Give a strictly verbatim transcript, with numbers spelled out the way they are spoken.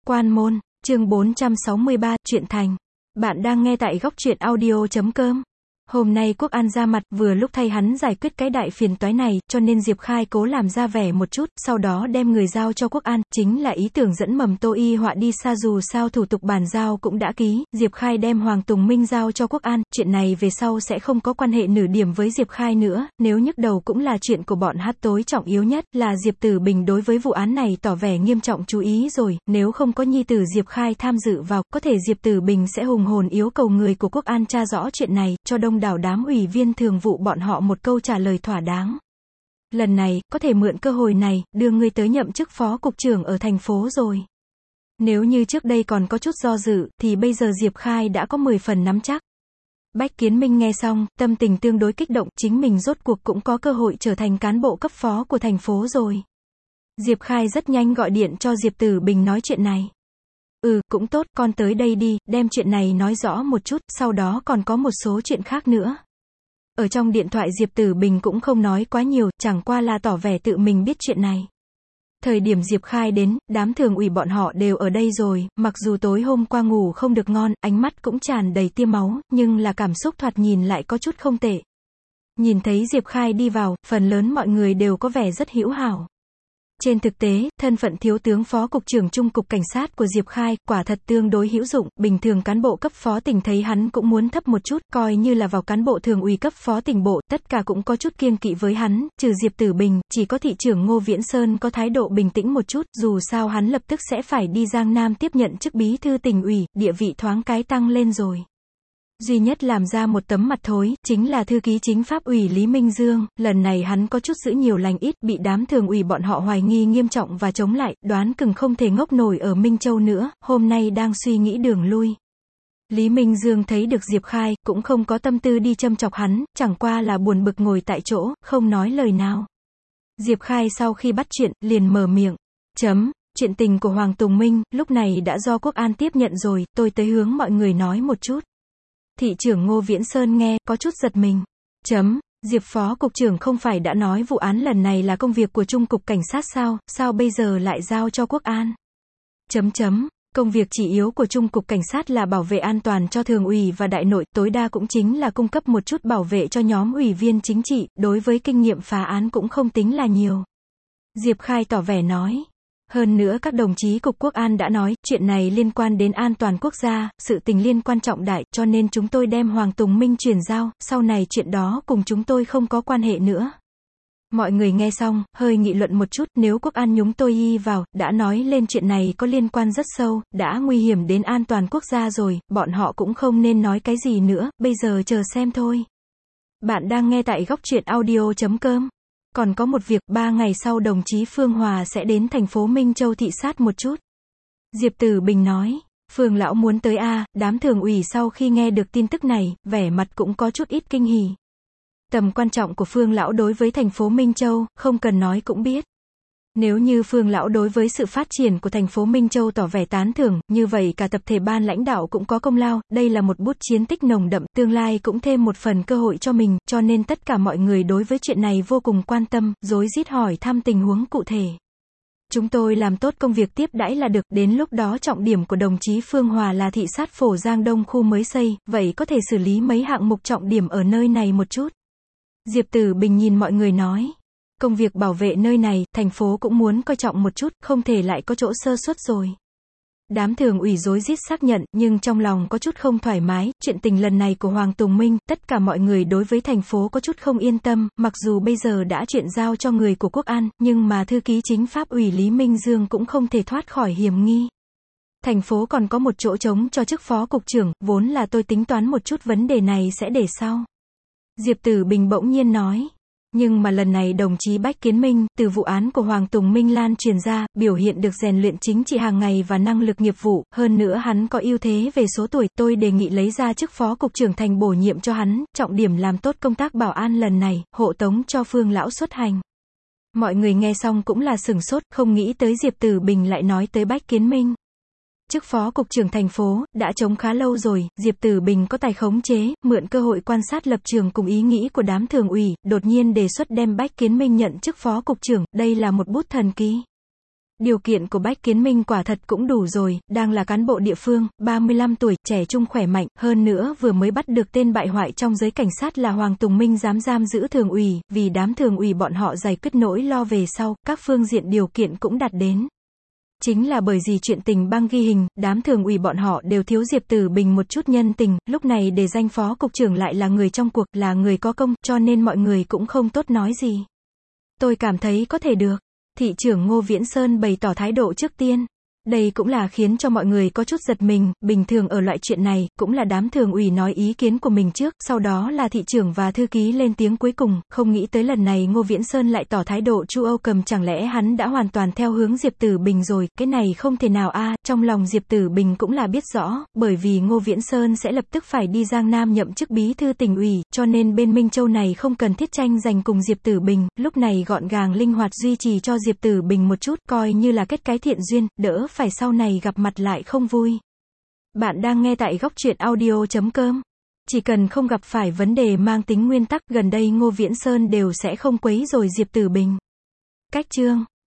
Quan môn, chương bốn trăm sáu mươi ba, truyện thành. Bạn đang nghe tại góc truyện audio chấm com. Hôm nay Quốc An ra mặt, vừa lúc thay hắn giải quyết cái đại phiền toái này, cho nên Diệp Khai cố làm ra vẻ một chút, sau đó đem người giao cho Quốc An, chính là ý tưởng dẫn mầm Tô Y Họa đi xa, dù sao thủ tục bàn giao cũng đã ký, Diệp Khai đem Hoàng Tùng Minh giao cho Quốc An, chuyện này về sau sẽ không có quan hệ nửa điểm với Diệp Khai nữa, nếu nhức đầu cũng là chuyện của bọn hát, tối trọng yếu nhất là Diệp Tử Bình đối với vụ án này tỏ vẻ nghiêm trọng chú ý rồi, nếu không có nhi tử Diệp Khai tham dự vào, có thể Diệp Tử Bình sẽ hùng hồn yêu cầu người của Quốc An tra rõ chuyện này, cho đông đảo đám ủy viên thường vụ bọn họ một câu trả lời thỏa đáng. Lần này, có thể mượn cơ hội này, đưa ngươi tới nhậm chức phó cục trưởng ở thành phố rồi. Nếu như trước đây còn có chút do dự, thì bây giờ Diệp Khai đã có mười phần nắm chắc. Bách Kiến Minh nghe xong, tâm tình tương đối kích động, chính mình rốt cuộc cũng có cơ hội trở thành cán bộ cấp phó của thành phố rồi. Diệp Khai rất nhanh gọi điện cho Diệp Tử Bình nói chuyện này. Ừ, cũng tốt, con tới đây đi, đem chuyện này nói rõ một chút, sau đó còn có một số chuyện khác nữa. Ở trong điện thoại Diệp Tử Bình cũng không nói quá nhiều, chẳng qua là tỏ vẻ tự mình biết chuyện này. Thời điểm Diệp Khai đến, đám thường ủy bọn họ đều ở đây rồi, mặc dù tối hôm qua ngủ không được ngon, ánh mắt cũng tràn đầy tia máu, nhưng là cảm xúc thoạt nhìn lại có chút không tệ. Nhìn thấy Diệp Khai đi vào, phần lớn mọi người đều có vẻ rất hữu hảo. Trên thực tế, thân phận thiếu tướng phó cục trưởng Trung cục cảnh sát của Diệp Khai, quả thật tương đối hữu dụng, bình thường cán bộ cấp phó tỉnh thấy hắn cũng muốn thấp một chút, coi như là vào cán bộ thường ủy cấp phó tỉnh bộ, tất cả cũng có chút kiêng kỵ với hắn, trừ Diệp Tử Bình, chỉ có thị trưởng Ngô Viễn Sơn có thái độ bình tĩnh một chút, dù sao hắn lập tức sẽ phải đi Giang Nam tiếp nhận chức bí thư tỉnh ủy, địa vị thoáng cái tăng lên rồi. Duy nhất làm ra một tấm mặt thối, chính là thư ký chính pháp ủy Lý Minh Dương, lần này hắn có chút giữ nhiều lành ít, bị đám thường ủy bọn họ hoài nghi nghiêm trọng và chống lại, đoán chừng không thể ngốc nổi ở Minh Châu nữa, hôm nay đang suy nghĩ đường lui. Lý Minh Dương thấy được Diệp Khai, cũng không có tâm tư đi châm chọc hắn, chẳng qua là buồn bực ngồi tại chỗ, không nói lời nào. Diệp Khai sau khi bắt chuyện, liền mở miệng, chấm, chuyện tình của Hoàng Tùng Minh, lúc này đã do Quốc An tiếp nhận rồi, tôi tới hướng mọi người nói một chút. Thị trưởng Ngô Viễn Sơn nghe, có chút giật mình. Chấm, Diệp phó cục trưởng không phải đã nói vụ án lần này là công việc của Trung cục cảnh sát sao, sao bây giờ lại giao cho Quốc An? Chấm chấm, công việc chỉ yếu của Trung cục cảnh sát là bảo vệ an toàn cho thường ủy và đại nội, tối đa cũng chính là cung cấp một chút bảo vệ cho nhóm ủy viên chính trị, đối với kinh nghiệm phá án cũng không tính là nhiều. Diệp Khai tỏ vẻ nói. Hơn nữa các đồng chí Cục Quốc An đã nói, chuyện này liên quan đến an toàn quốc gia, sự tình liên quan trọng đại, cho nên chúng tôi đem Hoàng Tùng Minh chuyển giao, sau này chuyện đó cùng chúng tôi không có quan hệ nữa. Mọi người nghe xong, hơi nghị luận một chút, nếu Quốc An nhúng tôi y vào, đã nói lên chuyện này có liên quan rất sâu, đã nguy hiểm đến an toàn quốc gia rồi, bọn họ cũng không nên nói cái gì nữa, bây giờ chờ xem thôi. Bạn đang nghe tại góc truyện audio chấm com. Còn có một việc, ba ngày sau đồng chí Phương Hòa sẽ đến thành phố Minh Châu thị sát một chút. Diệp Tử Bình nói, Phương lão muốn tới a, đám thường ủy sau khi nghe được tin tức này, vẻ mặt cũng có chút ít kinh hỉ. Tầm quan trọng của Phương lão đối với thành phố Minh Châu, không cần nói cũng biết. Nếu như Phương lão đối với sự phát triển của thành phố Minh Châu tỏ vẻ tán thưởng, như vậy cả tập thể ban lãnh đạo cũng có công lao, đây là một bút chiến tích nồng đậm, tương lai cũng thêm một phần cơ hội cho mình, cho nên tất cả mọi người đối với chuyện này vô cùng quan tâm, rối rít hỏi thăm tình huống cụ thể. Chúng tôi làm tốt công việc tiếp đãi là được, đến lúc đó trọng điểm của đồng chí Phương Hòa là thị sát Phổ Giang Đông khu mới xây, vậy có thể xử lý mấy hạng mục trọng điểm ở nơi này một chút. Diệp Tử Bình nhìn mọi người nói. Công việc bảo vệ nơi này, thành phố cũng muốn coi trọng một chút, không thể lại có chỗ sơ suất rồi. Đám thường ủy rối rít xác nhận, nhưng trong lòng có chút không thoải mái, chuyện tình lần này của Hoàng Tùng Minh, tất cả mọi người đối với thành phố có chút không yên tâm, mặc dù bây giờ đã chuyện giao cho người của Quốc An, nhưng mà thư ký chính pháp ủy Lý Minh Dương cũng không thể thoát khỏi hiểm nghi. Thành phố còn có một chỗ trống cho chức phó cục trưởng, vốn là tôi tính toán một chút vấn đề này sẽ để sau. Diệp Tử Bình bỗng nhiên nói. Nhưng mà lần này đồng chí Bách Kiến Minh, từ vụ án của Hoàng Tùng Minh lan truyền ra, biểu hiện được rèn luyện chính trị hàng ngày và năng lực nghiệp vụ, hơn nữa hắn có ưu thế về số tuổi, tôi đề nghị lấy ra chức phó cục trưởng thành bổ nhiệm cho hắn, trọng điểm làm tốt công tác bảo an lần này, hộ tống cho Phương lão xuất hành. Mọi người nghe xong cũng là sửng sốt, không nghĩ tới Diệp Tử Bình lại nói tới Bách Kiến Minh. Chức phó cục trưởng thành phố, đã trống khá lâu rồi, Diệp Tử Bình có tài khống chế, mượn cơ hội quan sát lập trường cùng ý nghĩ của đám thường ủy, đột nhiên đề xuất đem Bách Kiến Minh nhận chức phó cục trưởng, đây là một bút thần ký. Điều kiện của Bách Kiến Minh quả thật cũng đủ rồi, đang là cán bộ địa phương, ba mươi lăm tuổi, trẻ trung khỏe mạnh, hơn nữa vừa mới bắt được tên bại hoại trong giới cảnh sát là Hoàng Tùng Minh dám giam giữ thường ủy, vì đám thường ủy bọn họ giải quyết nỗi lo về sau, các phương diện điều kiện cũng đạt đến. Chính là bởi vì chuyện tình băng ghi hình, đám thường ủy bọn họ đều thiếu Diệp Tử Bình một chút nhân tình, lúc này để danh phó cục trưởng lại là người trong cuộc, là người có công, cho nên mọi người cũng không tốt nói gì. Tôi cảm thấy có thể được. Thị trưởng Ngô Viễn Sơn bày tỏ thái độ trước tiên. Đây cũng là khiến cho mọi người có chút giật mình, bình thường ở loại chuyện này, cũng là đám thường ủy nói ý kiến của mình trước, sau đó là thị trưởng và thư ký lên tiếng cuối cùng, không nghĩ tới lần này Ngô Viễn Sơn lại tỏ thái độ Chu Âu Cầm, chẳng lẽ hắn đã hoàn toàn theo hướng Diệp Tử Bình rồi, cái này không thể nào a. Trong lòng Diệp Tử Bình cũng là biết rõ, bởi vì Ngô Viễn Sơn sẽ lập tức phải đi Giang Nam nhậm chức bí thư tỉnh ủy, cho nên bên Minh Châu này không cần thiết tranh giành cùng Diệp Tử Bình, lúc này gọn gàng linh hoạt duy trì cho Diệp Tử Bình một chút, coi như là kết cái thiện duyên, đỡ phải sau này gặp mặt lại không vui. Bạn đang nghe tại góc truyện audio chấm com. Chỉ cần không gặp phải vấn đề mang tính nguyên tắc, gần đây Ngô Viễn Sơn đều sẽ không quấy rầy Diệp Tử Bình. Cách chương